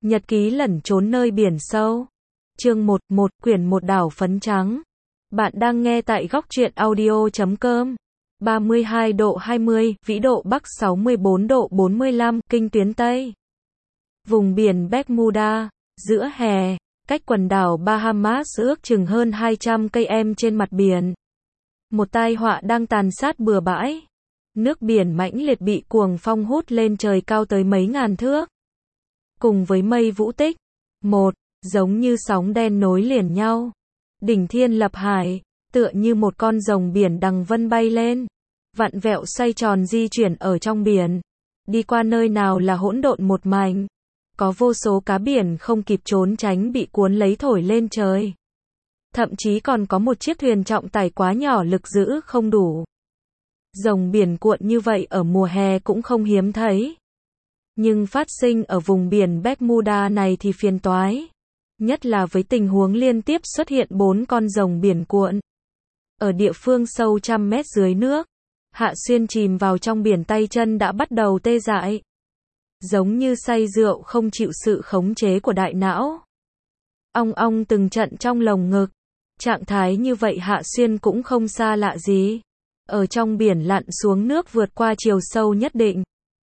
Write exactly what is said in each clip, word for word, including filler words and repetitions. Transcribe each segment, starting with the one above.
Nhật ký lẩn trốn nơi biển sâu. Chương một, một, quyển một đảo phấn trắng. Bạn đang nghe tại góc truyện audio chấm com. ba mươi hai độ hai mươi, vĩ độ Bắc sáu mươi bốn độ bốn mươi lăm, kinh tuyến Tây. Vùng biển Bermuda, giữa hè, cách quần đảo Bahamas ước chừng hơn hai trăm cây em trên mặt biển. Một tai họa đang tàn sát bừa bãi. Nước biển mãnh liệt bị cuồng phong hút lên trời cao tới mấy ngàn thước. Cùng với mây vũ tích, một, giống như sóng đen nối liền nhau. Đỉnh thiên lập hải, tựa như một con rồng biển đằng vân bay lên, vặn vẹo xoay tròn di chuyển ở trong biển. Đi qua nơi nào là hỗn độn một mảnh. Có vô số cá biển không kịp trốn tránh bị cuốn lấy thổi lên trời. Thậm chí còn có một chiếc thuyền trọng tải quá nhỏ lực giữ không đủ. Rồng biển cuộn như vậy ở mùa hè cũng không hiếm thấy. Nhưng phát sinh ở vùng biển Bermuda này thì phiền toái. Nhất là với tình huống liên tiếp xuất hiện bốn con rồng biển cuộn. Ở địa phương sâu trăm mét dưới nước, Hạ Xuyên chìm vào trong biển tay chân đã bắt đầu tê dại. Giống như say rượu không chịu sự khống chế của đại não. Ong ong từng trận trong lồng ngực. Trạng thái như vậy Hạ Xuyên cũng không xa lạ gì. Ở trong biển lặn xuống nước vượt qua chiều sâu nhất định,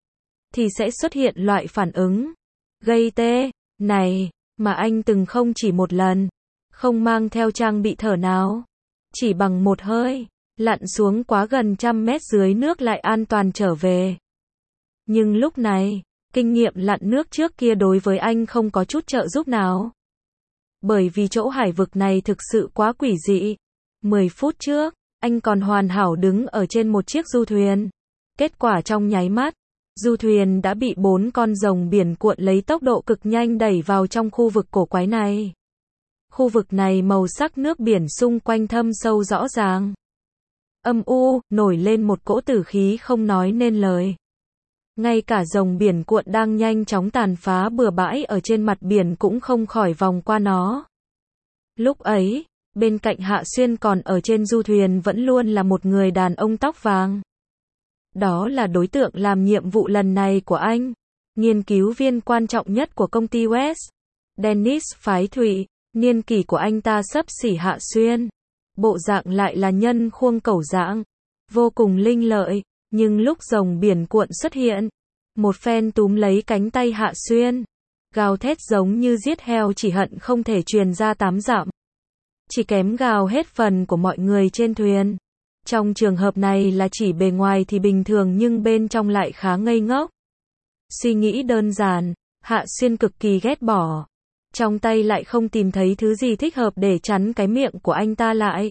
thì sẽ xuất hiện loại phản ứng gây tê này, mà anh từng không chỉ một lần, không mang theo trang bị thở nào. Chỉ bằng một hơi, lặn xuống quá gần trăm mét dưới nước lại an toàn trở về. Nhưng lúc này, kinh nghiệm lặn nước trước kia đối với anh không có chút trợ giúp nào. Bởi vì chỗ hải vực này thực sự quá quỷ dị. mười phút trước, anh còn hoàn hảo đứng ở trên một chiếc du thuyền. Kết quả trong nháy mắt, du thuyền đã bị bốn con rồng biển cuộn lấy tốc độ cực nhanh đẩy vào trong khu vực cổ quái này. Khu vực này màu sắc nước biển xung quanh thâm sâu rõ ràng. Âm u, nổi lên một cỗ tử khí không nói nên lời. Ngay cả rồng biển cuộn đang nhanh chóng tàn phá bừa bãi ở trên mặt biển cũng không khỏi vòng qua nó. Lúc ấy, bên cạnh Hạ Xuyên còn ở trên du thuyền vẫn luôn là một người đàn ông tóc vàng. Đó là đối tượng làm nhiệm vụ lần này của anh. Nghiên cứu viên quan trọng nhất của công ty West. Dennis Phái Thụy. Niên kỷ của anh ta xấp xỉ Hạ Xuyên. Bộ dạng lại là nhân khuôn cẩu dạng. Vô cùng linh lợi. Nhưng lúc rồng biển cuộn xuất hiện, một phen túm lấy cánh tay Hạ Xuyên. Gào thét giống như giết heo chỉ hận không thể truyền ra tám dặm. Chỉ kém gào hết phần của mọi người trên thuyền. Trong trường hợp này là chỉ bề ngoài thì bình thường nhưng bên trong lại khá ngây ngốc. Suy nghĩ đơn giản, Hạ Xuyên cực kỳ ghét bỏ. Trong tay lại không tìm thấy thứ gì thích hợp để chắn cái miệng của anh ta lại.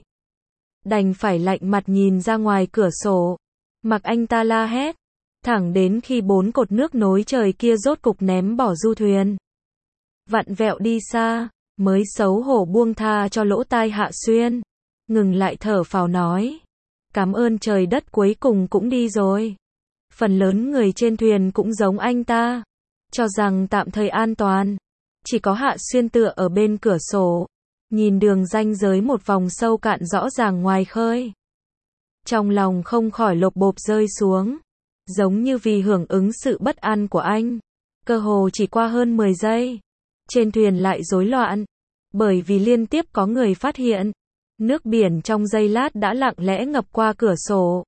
Đành phải lạnh mặt nhìn ra ngoài cửa sổ. Mặc anh ta la hét. Thẳng đến khi bốn cột nước nối trời kia rốt cục ném bỏ du thuyền. Vặn vẹo đi xa, mới xấu hổ buông tha cho lỗ tai Hạ Xuyên. Ngừng lại thở phào nói. Cảm ơn trời đất cuối cùng cũng đi rồi. Phần lớn người trên thuyền cũng giống anh ta. Cho rằng tạm thời an toàn. Chỉ có Hạ Xuyên tựa ở bên cửa sổ. Nhìn đường ranh giới một vòng sâu cạn rõ ràng ngoài khơi. Trong lòng không khỏi lột bộp rơi xuống. Giống như vì hưởng ứng sự bất an của anh. Cơ hồ chỉ qua hơn mười giây. Trên thuyền lại rối loạn. Bởi vì liên tiếp có người phát hiện. Nước biển trong giây lát đã lặng lẽ ngập qua cửa sổ.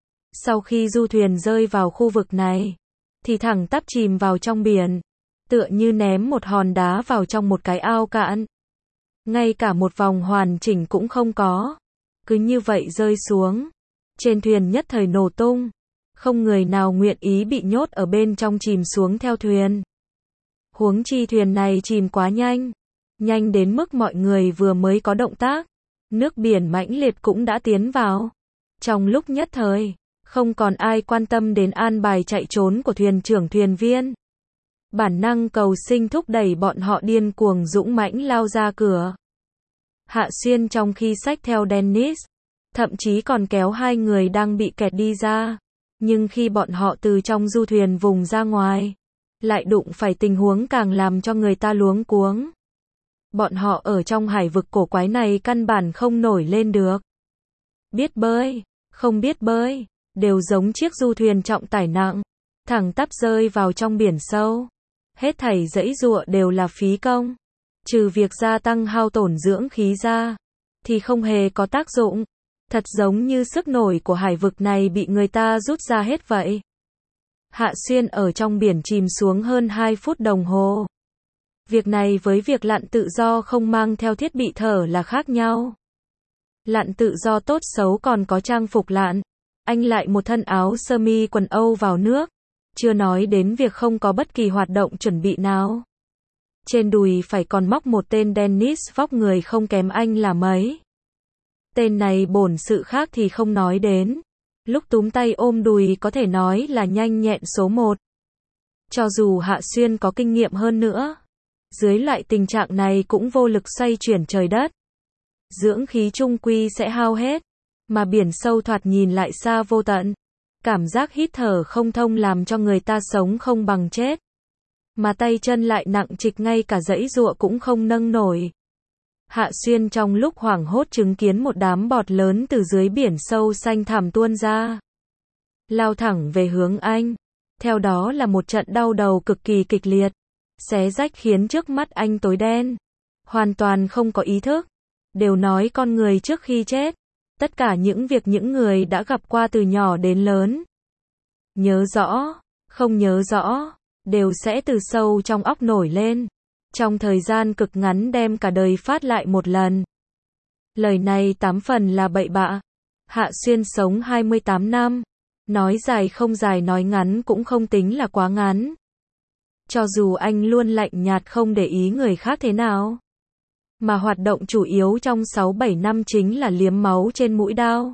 Sau khi du thuyền rơi vào khu vực này, thì thẳng tắp chìm vào trong biển. Tựa như ném một hòn đá vào trong một cái ao cạn. Ngay cả một vòng hoàn chỉnh cũng không có. Cứ như vậy rơi xuống. Trên thuyền nhất thời nổ tung. Không người nào nguyện ý bị nhốt ở bên trong chìm xuống theo thuyền. Huống chi thuyền này chìm quá nhanh. Nhanh đến mức mọi người vừa mới có động tác. Nước biển mãnh liệt cũng đã tiến vào. Trong lúc nhất thời, không còn ai quan tâm đến an bài chạy trốn của thuyền trưởng thuyền viên. Bản năng cầu sinh thúc đẩy bọn họ điên cuồng dũng mãnh lao ra cửa. Hạ Xuyên trong khi xách theo Dennis, thậm chí còn kéo hai người đang bị kẹt đi ra. Nhưng khi bọn họ từ trong du thuyền vùng ra ngoài, lại đụng phải tình huống càng làm cho người ta luống cuống. Bọn họ ở trong hải vực cổ quái này căn bản không nổi lên được. Biết bơi, không biết bơi, đều giống chiếc du thuyền trọng tải nặng, thẳng tắp rơi vào trong biển sâu. Hết thảy giãy giụa đều là phí công. Trừ việc gia tăng hao tổn dưỡng khí ra, thì không hề có tác dụng. Thật giống như sức nổi của hải vực này bị người ta rút ra hết vậy. Hạ Xuyên ở trong biển chìm xuống hơn hai phút đồng hồ. Việc này với việc lặn tự do không mang theo thiết bị thở là khác nhau. Lặn tự do tốt xấu còn có trang phục lặn. Anh lại một thân áo sơ mi quần Âu vào nước. Chưa nói đến việc không có bất kỳ hoạt động chuẩn bị nào. Trên đùi phải còn móc một tên Dennis vóc người không kém anh là mấy. Tên này bổn sự khác thì không nói đến. Lúc túm tay ôm đùi có thể nói là nhanh nhẹn số một. Cho dù Hạ Xuyên có kinh nghiệm hơn nữa, dưới loại tình trạng này cũng vô lực xoay chuyển trời đất. Dưỡng khí chung quy sẽ hao hết, mà biển sâu thoạt nhìn lại xa vô tận. Cảm giác hít thở không thông làm cho người ta sống không bằng chết. Mà tay chân lại nặng trịch ngay cả giãy giụa cũng không nâng nổi. Hạ Xuyên trong lúc hoảng hốt chứng kiến một đám bọt lớn từ dưới biển sâu xanh thẳm tuôn ra. Lao thẳng về hướng anh. Theo đó là một trận đau đầu cực kỳ kịch liệt. Xé rách khiến trước mắt anh tối đen. Hoàn toàn không có ý thức. Đều nói con người trước khi chết. Tất cả những việc những người đã gặp qua từ nhỏ đến lớn. Nhớ rõ, không nhớ rõ, đều sẽ từ sâu trong óc nổi lên. Trong thời gian cực ngắn đem cả đời phát lại một lần. Lời này tám phần là bậy bạ. Hạ Xuyên sống hai mươi tám năm. Nói dài không dài, nói ngắn cũng không tính là quá ngắn. Cho dù anh luôn lạnh nhạt không để ý người khác thế nào. Mà hoạt động chủ yếu trong sáu bảy năm chính là liếm máu trên mũi đao.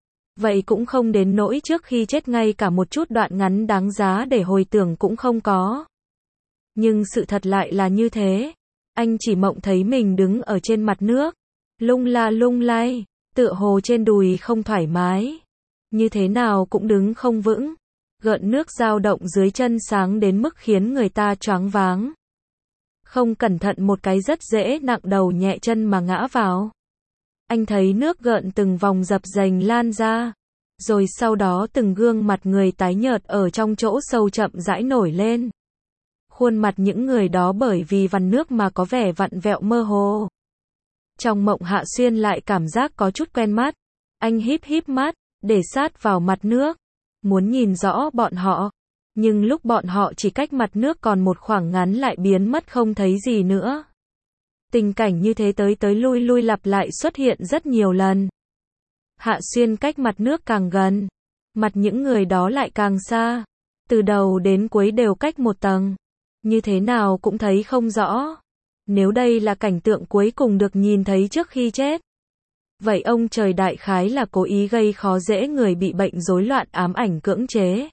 Vậy cũng không đến nỗi trước khi chết ngay cả một chút đoạn ngắn đáng giá để hồi tưởng cũng không có. Nhưng sự thật lại là như thế. Anh chỉ mộng thấy mình đứng ở trên mặt nước. Lung la lung lay. Tựa hồ trên đùi không thoải mái. Như thế nào cũng đứng không vững. Gợn nước dao động dưới chân sáng đến mức khiến người ta choáng váng. Không cẩn thận một cái rất dễ nặng đầu nhẹ chân mà ngã vào. Anh thấy nước gợn từng vòng dập dềnh lan ra. Rồi sau đó từng gương mặt người tái nhợt ở trong chỗ sâu chậm rãi nổi lên. Khuôn mặt những người đó bởi vì vằn nước mà có vẻ vặn vẹo mơ hồ. Trong mộng Hạ Xuyên lại cảm giác có chút quen mắt. Anh híp híp mắt, để sát vào mặt nước. Muốn nhìn rõ bọn họ. Nhưng lúc bọn họ chỉ cách mặt nước còn một khoảng ngắn lại biến mất không thấy gì nữa. Tình cảnh như thế tới tới lui lui lặp lại xuất hiện rất nhiều lần. Hạ Xuyên cách mặt nước càng gần. Mặt những người đó lại càng xa. Từ đầu đến cuối đều cách một tầng. Như thế nào cũng thấy không rõ. Nếu đây là cảnh tượng cuối cùng được nhìn thấy trước khi chết. Vậy ông trời đại khái là cố ý gây khó dễ người bị bệnh rối loạn ám ảnh cưỡng chế.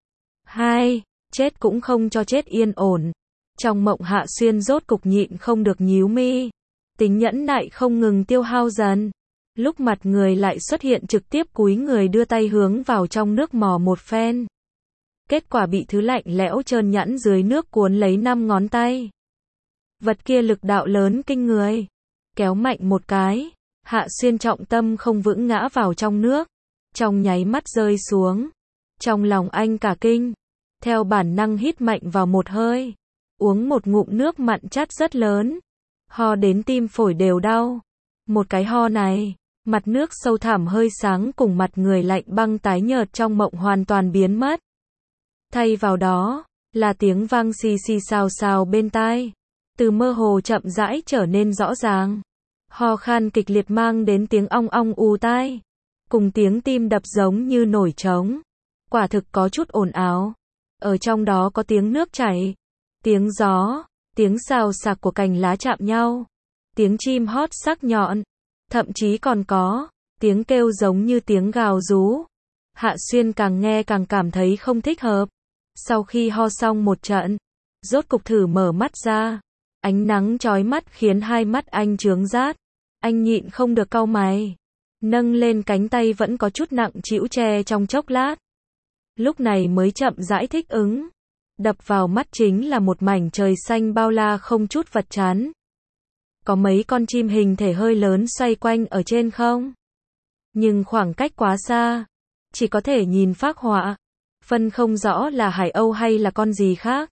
Hai, chết cũng không cho chết yên ổn. Trong mộng Hạ Xuyên rốt cục nhịn không được nhíu mi. Tính nhẫn nại không ngừng tiêu hao dần. Lúc mặt người lại xuất hiện trực tiếp cúi người đưa tay hướng vào trong nước mò một phen. Kết quả bị thứ lạnh lẽo trơn nhẵn dưới nước cuốn lấy năm ngón tay. Vật kia lực đạo lớn kinh người. Kéo mạnh một cái. Hạ Xuyên trọng tâm không vững ngã vào trong nước. Trong nháy mắt rơi xuống. Trong lòng anh cả kinh. Theo bản năng hít mạnh vào một hơi. Uống một ngụm nước mặn chát rất lớn. Ho đến tim phổi đều đau. Một cái ho này. Mặt nước sâu thẳm hơi sáng cùng mặt người lạnh băng tái nhợt trong mộng hoàn toàn biến mất. Thay vào đó, là tiếng vang xì xì xào xào bên tai. Từ mơ hồ chậm rãi trở nên rõ ràng. Ho khan kịch liệt mang đến tiếng ong ong ù tai. Cùng tiếng tim đập giống như nổi trống. Quả thực có chút ồn ào. Ở trong đó có tiếng nước chảy. Tiếng gió. Tiếng xào xạc của cành lá chạm nhau. Tiếng chim hót sắc nhọn. Thậm chí còn có tiếng kêu giống như tiếng gào rú. Hạ Xuyên càng nghe càng cảm thấy không thích hợp. Sau khi ho xong một trận, rốt cục thử mở mắt ra. Ánh nắng chói mắt khiến hai mắt anh chướng rát. Anh nhịn không được cau mày. Nâng lên cánh tay vẫn có chút nặng trĩu che trong chốc lát. Lúc này mới chậm rãi thích ứng. Đập vào mắt chính là một mảnh trời xanh bao la không chút vật chắn. Có mấy con chim hình thể hơi lớn xoay quanh ở trên không. Nhưng khoảng cách quá xa. Chỉ có thể nhìn phác họa. Phân không rõ là hải âu hay là con gì khác.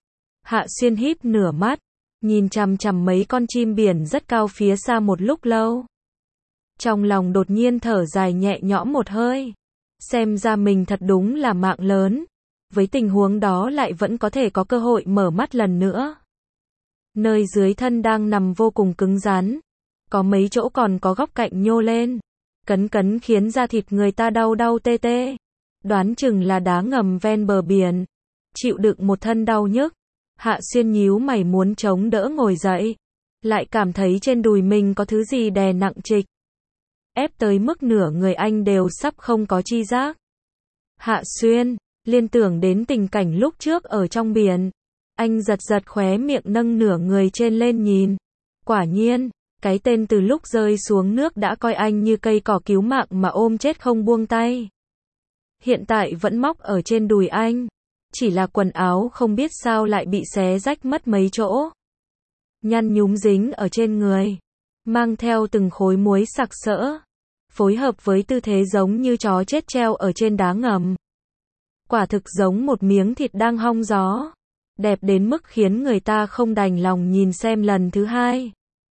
Hạ Xuyên híp nửa mắt, nhìn chằm chằm mấy con chim biển rất cao phía xa một lúc lâu. Trong lòng đột nhiên thở dài nhẹ nhõm một hơi. Xem ra mình thật đúng là mạng lớn. Với tình huống đó lại vẫn có thể có cơ hội mở mắt lần nữa. Nơi dưới thân đang nằm vô cùng cứng rắn. Có mấy chỗ còn có góc cạnh nhô lên. Cấn cấn khiến da thịt người ta đau đau tê tê. Đoán chừng là đá ngầm ven bờ biển. Chịu đựng một thân đau nhức. Hạ Xuyên nhíu mày muốn chống đỡ ngồi dậy. Lại cảm thấy trên đùi mình có thứ gì đè nặng trịch. Ép tới mức nửa người anh đều sắp không có chi giác. Hạ Xuyên, liên tưởng đến tình cảnh lúc trước ở trong biển. Anh giật giật khóe miệng nâng nửa người trên lên nhìn. Quả nhiên, cái tên từ lúc rơi xuống nước đã coi anh như cây cỏ cứu mạng mà ôm chết không buông tay. Hiện tại vẫn móc ở trên đùi anh. Chỉ là quần áo không biết sao lại bị xé rách mất mấy chỗ. Nhăn nhúm dính ở trên người. Mang theo từng khối muối sặc sỡ. Phối hợp với tư thế giống như chó chết treo ở trên đá ngầm. Quả thực giống một miếng thịt đang hong gió. Đẹp đến mức khiến người ta không đành lòng nhìn xem lần thứ hai.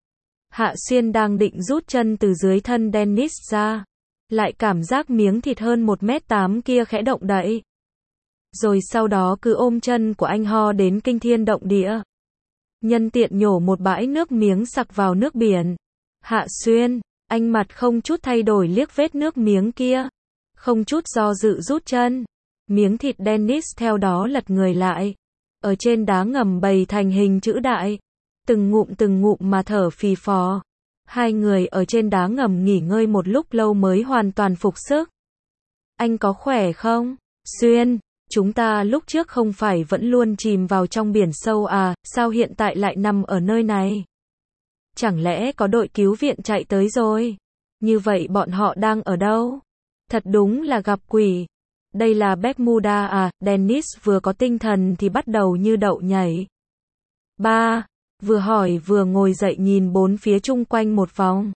Hạ Xuyên đang định rút chân từ dưới thân Dennis ra. Lại cảm giác miếng thịt hơn một mét tám kia khẽ động đậy. Rồi sau đó cứ ôm chân của anh ho đến kinh thiên động địa. Nhân tiện nhổ một bãi nước miếng sặc vào nước biển. Hạ Xuyên, anh mặt không chút thay đổi liếc vết nước miếng kia. Không chút do dự rút chân. Miếng thịt Dennis theo đó lật người lại. Ở trên đá ngầm bày thành hình chữ đại. Từng ngụm từng ngụm mà thở phì phò. Hai người ở trên đá ngầm nghỉ ngơi một lúc lâu mới hoàn toàn phục sức. Anh có khỏe không? Xuyên, chúng ta lúc trước không phải vẫn luôn chìm vào trong biển sâu à, sao hiện tại lại nằm ở nơi này? Chẳng lẽ có đội cứu viện chạy tới rồi? Như vậy bọn họ đang ở đâu? Thật đúng là gặp quỷ. Đây là Bermuda à? Dennis vừa có tinh thần thì bắt đầu như đậu nhảy. Ba, vừa hỏi vừa ngồi dậy nhìn bốn phía chung quanh một vòng.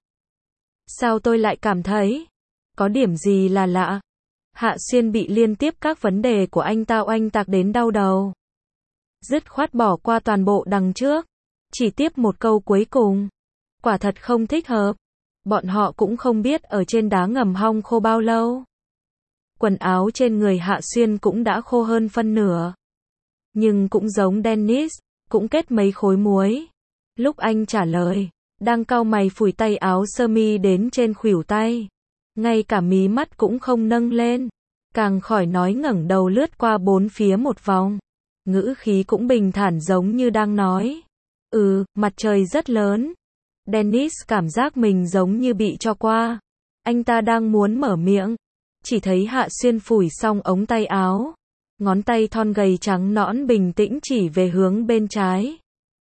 Sao tôi lại cảm thấy có điểm gì là lạ? Hạ Xuyên bị liên tiếp các vấn đề của anh ta oanh tạc đến đau đầu. Dứt khoát bỏ qua toàn bộ đằng trước. Chỉ tiếp một câu cuối cùng. Quả thật không thích hợp. Bọn họ cũng không biết ở trên đá ngầm hong khô bao lâu. Quần áo trên người Hạ Xuyên cũng đã khô hơn phân nửa. Nhưng cũng giống Dennis, cũng kết mấy khối muối. Lúc anh trả lời, đang cau mày phủi tay áo sơ mi đến trên khuỷu tay. Ngay cả mí mắt cũng không nâng lên. Càng khỏi nói ngẩng đầu lướt qua bốn phía một vòng. Ngữ khí cũng bình thản giống như đang nói. Ừ, mặt trời rất lớn. Dennis cảm giác mình giống như bị cho qua. Anh ta đang muốn mở miệng. Chỉ thấy Hạ Xuyên phủi xong ống tay áo. Ngón tay thon gầy trắng nõn bình tĩnh chỉ về hướng bên trái.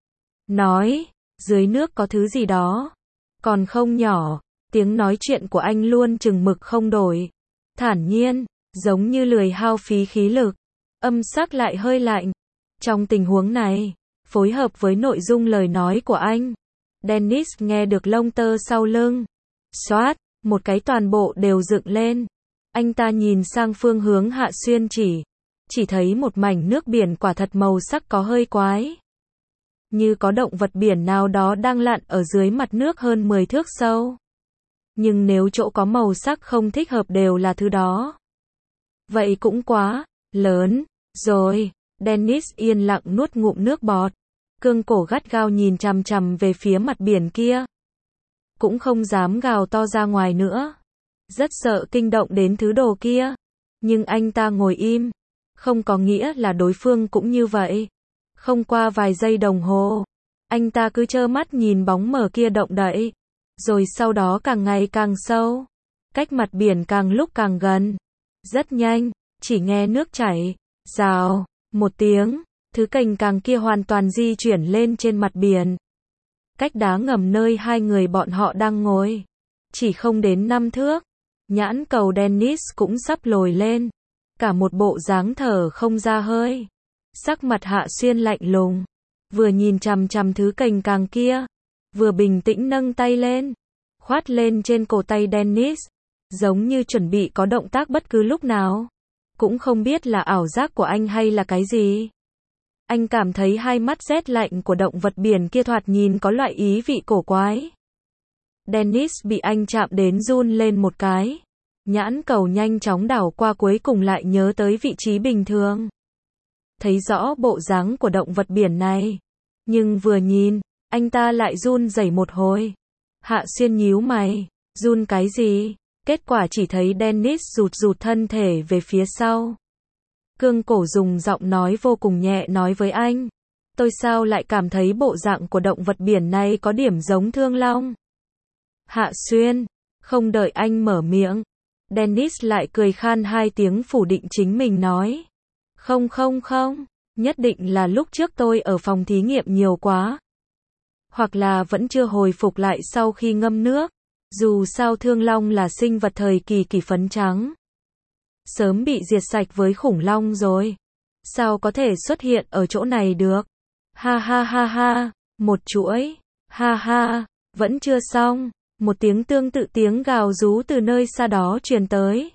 Nói, dưới nước có thứ gì đó. Còn không nhỏ. Tiếng nói chuyện của anh luôn chừng mực không đổi. Thản nhiên, giống như lười hao phí khí lực. Âm sắc lại hơi lạnh. Trong tình huống này, phối hợp với nội dung lời nói của anh, Dennis nghe được lông tơ sau lưng. Xoát, một cái toàn bộ đều dựng lên. Anh ta nhìn sang phương hướng Hạ Xuyên chỉ. Chỉ thấy một mảnh nước biển quả thật màu sắc có hơi quái. Như có động vật biển nào đó đang lặn ở dưới mặt nước hơn mười thước sâu. Nhưng nếu chỗ có màu sắc không thích hợp đều là thứ đó. Vậy cũng quá lớn rồi. Dennis yên lặng nuốt ngụm nước bọt. Cương cổ gắt gao nhìn chằm chằm về phía mặt biển kia. Cũng không dám gào to ra ngoài nữa. Rất sợ kinh động đến thứ đồ kia. Nhưng anh ta ngồi im. Không có nghĩa là đối phương cũng như vậy. Không qua vài giây đồng hồ. Anh ta cứ trơ mắt nhìn bóng mờ kia động đậy. Rồi sau đó càng ngày càng sâu. Cách mặt biển càng lúc càng gần. Rất nhanh. Chỉ nghe nước chảy. Rào. Một tiếng. Thứ cành càng kia hoàn toàn di chuyển lên trên mặt biển. Cách đá ngầm nơi hai người bọn họ đang ngồi. Chỉ không đến năm thước. Nhãn cầu Dennis cũng sắp lồi lên. Cả một bộ dáng thở không ra hơi. Sắc mặt Hạ Xuyên lạnh lùng. Vừa nhìn chằm chằm thứ cành càng kia. Vừa bình tĩnh nâng tay lên. Khoát lên trên cổ tay Dennis. Giống như chuẩn bị có động tác bất cứ lúc nào. Cũng không biết là ảo giác của anh hay là cái gì. Anh cảm thấy hai mắt rét lạnh của động vật biển kia thoạt nhìn có loại ý vị cổ quái. Dennis bị anh chạm đến run lên một cái. Nhãn cầu nhanh chóng đảo qua cuối cùng lại nhớ tới vị trí bình thường. Thấy rõ bộ dáng của động vật biển này. Nhưng vừa nhìn, anh ta lại run rẩy một hồi. Hạ Xuyên nhíu mày. Run cái gì? Kết quả chỉ thấy Dennis rụt rụt thân thể về phía sau. Cương cổ dùng giọng nói vô cùng nhẹ nói với anh. Tôi sao lại cảm thấy bộ dạng của động vật biển này có điểm giống thương long? Hạ Xuyên. Không đợi anh mở miệng. Dennis lại cười khan hai tiếng phủ định chính mình nói. Không không không. Nhất định là lúc trước tôi ở phòng thí nghiệm nhiều quá. Hoặc là vẫn chưa hồi phục lại sau khi ngâm nước. Dù sao thương long là sinh vật thời kỳ kỳ phấn trắng. Sớm bị diệt sạch với khủng long rồi. Sao có thể xuất hiện ở chỗ này được? Ha ha ha ha. Một chuỗi. Ha ha. Vẫn chưa xong. Một tiếng tương tự tiếng gào rú từ nơi xa đó truyền tới.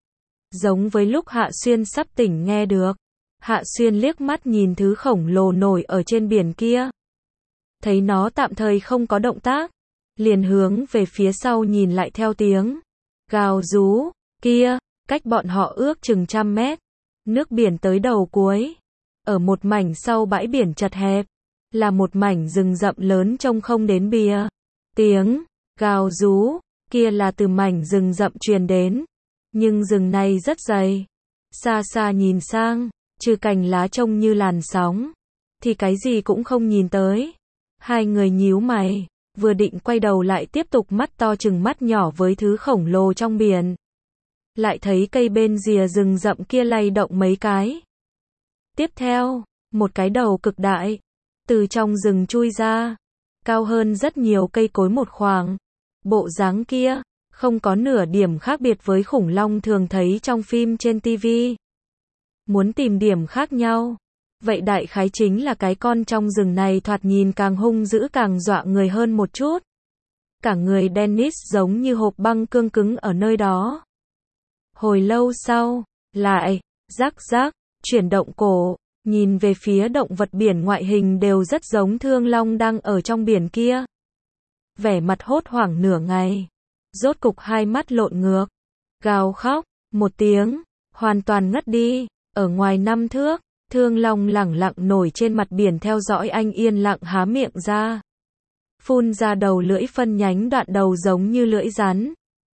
Giống với lúc Hạ Xuyên sắp tỉnh nghe được. Hạ Xuyên liếc mắt nhìn thứ khổng lồ nổi ở trên biển kia. Thấy nó tạm thời không có động tác. Liền hướng về phía sau nhìn lại theo tiếng gào rú kia, cách bọn họ ước chừng trăm mét. Nước biển tới đầu cuối. Ở một mảnh sau bãi biển chật hẹp, là một mảnh rừng rậm lớn trông không đến bìa. Tiếng gào rú kia là từ mảnh rừng rậm truyền đến. Nhưng rừng này rất dày. Xa xa nhìn sang, trừ cành lá trông như làn sóng, thì cái gì cũng không nhìn tới. Hai người nhíu mày. Vừa định quay đầu lại tiếp tục mắt to chừng mắt nhỏ với thứ khổng lồ trong biển. Lại thấy cây bên rìa rừng rậm kia lay động mấy cái. Tiếp theo, một cái đầu cực đại, từ trong rừng chui ra, cao hơn rất nhiều cây cối một khoảng. Bộ dáng kia, không có nửa điểm khác biệt với khủng long thường thấy trong phim trên ti vi. Muốn tìm điểm khác nhau. Vậy đại khái chính là cái con trong rừng này thoạt nhìn càng hung dữ càng dọa người hơn một chút. Cả người Dennis giống như hộp băng cương cứng ở nơi đó. Hồi lâu sau, lại, rắc rắc, chuyển động cổ, nhìn về phía động vật biển ngoại hình đều rất giống thương long đang ở trong biển kia. Vẻ mặt hốt hoảng nửa ngày. Rốt cục hai mắt lộn ngược. Gào khóc, một tiếng, hoàn toàn ngất đi, ở ngoài năm thước. Thương long lẳng lặng nổi trên mặt biển theo dõi anh yên lặng há miệng ra. Phun ra đầu lưỡi phân nhánh đoạn đầu giống như lưỡi rắn.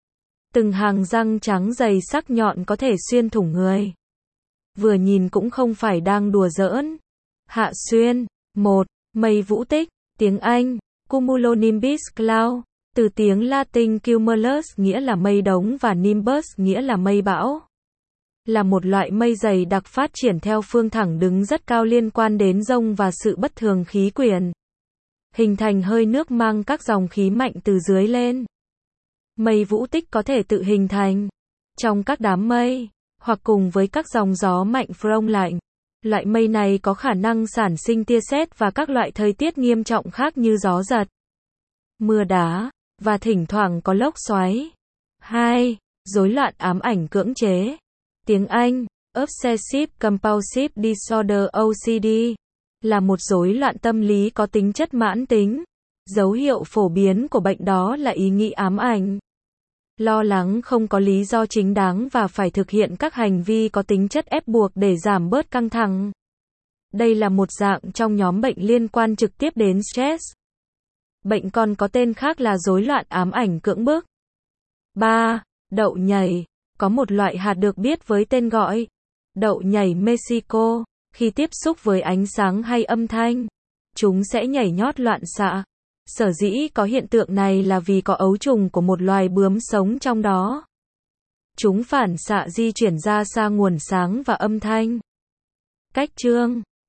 Từng hàng răng trắng dày sắc nhọn có thể xuyên thủng người. Vừa nhìn cũng không phải đang đùa giỡn. Hạ Xuyên. Một. Mây vũ tích. Tiếng Anh. Cumulonimbus cloud. Từ tiếng Latin cumulus nghĩa là mây đống và nimbus nghĩa là mây bão. Là một loại mây dày đặc phát triển theo phương thẳng đứng rất cao liên quan đến dông và sự bất thường khí quyển. Hình thành hơi nước mang các dòng khí mạnh từ dưới lên. Mây vũ tích có thể tự hình thành trong các đám mây, hoặc cùng với các dòng gió mạnh front lạnh. Loại mây này có khả năng sản sinh tia sét và các loại thời tiết nghiêm trọng khác như gió giật, mưa đá, và thỉnh thoảng có lốc xoáy. Hai. Rối loạn ám ảnh cưỡng chế. Tiếng Anh, Obsessive Compulsive Disorder O C D, là một rối loạn tâm lý có tính chất mãn tính. Dấu hiệu phổ biến của bệnh đó là ý nghĩ ám ảnh, lo lắng không có lý do chính đáng và phải thực hiện các hành vi có tính chất ép buộc để giảm bớt căng thẳng. Đây là một dạng trong nhóm bệnh liên quan trực tiếp đến stress. Bệnh còn có tên khác là rối loạn ám ảnh cưỡng bức. Ba. Đậu nhảy. Có một loại hạt được biết với tên gọi đậu nhảy Mexico. Khi tiếp xúc với ánh sáng hay âm thanh, chúng sẽ nhảy nhót loạn xạ. Sở dĩ có hiện tượng này là vì có ấu trùng của một loài bướm sống trong đó. Chúng phản xạ di chuyển ra xa nguồn sáng và âm thanh. Cách chương